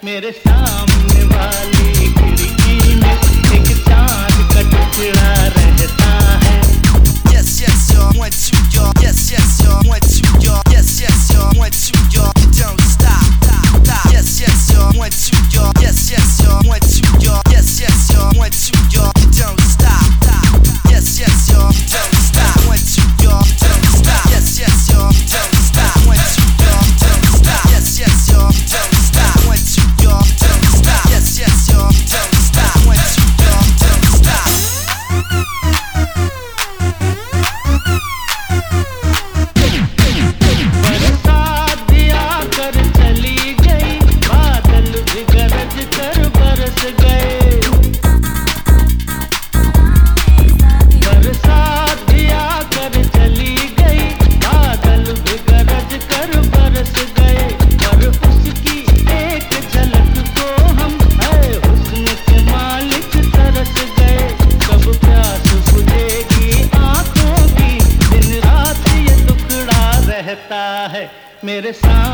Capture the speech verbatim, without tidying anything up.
मेरे सामने वाली खिड़की में एक चांद का टुकड़ा रहता है। Yes, yes, yo, one, two, yo. Yes, yes, yo, one, two, yo. Yes, yes, yo, one, two, yo. You don't stop, stop, stop. Yes, yes, yo, one, two, yo. Yes, yes, yo, one, two, yo. Yes, yes, yo, one, two, yo. You don't stop, stop, stop. Yes, yes, yo, you don't stop. One, two, yo, you don't stop. Yes, yes, yo, you don't stop. One, two, yo, you don't stop. Yes, yes, yo, you don't stop. One, two, yo, you don't stop. Yes, yes, yo, you don't stop. One, two, yo, you don't stop. बरसात भी आकर चली गई, बादल भी गरज कर बरस गए। बरसात भी आकर चली गई, बादल भी गरज कर बरस गए। पर उसकी एक झलक को हम है हुस्न के मालिक तरस गए। कब प्यास बुझेगी आंखों की, दिन रात ये टुकड़ा रहता है मेरे सामने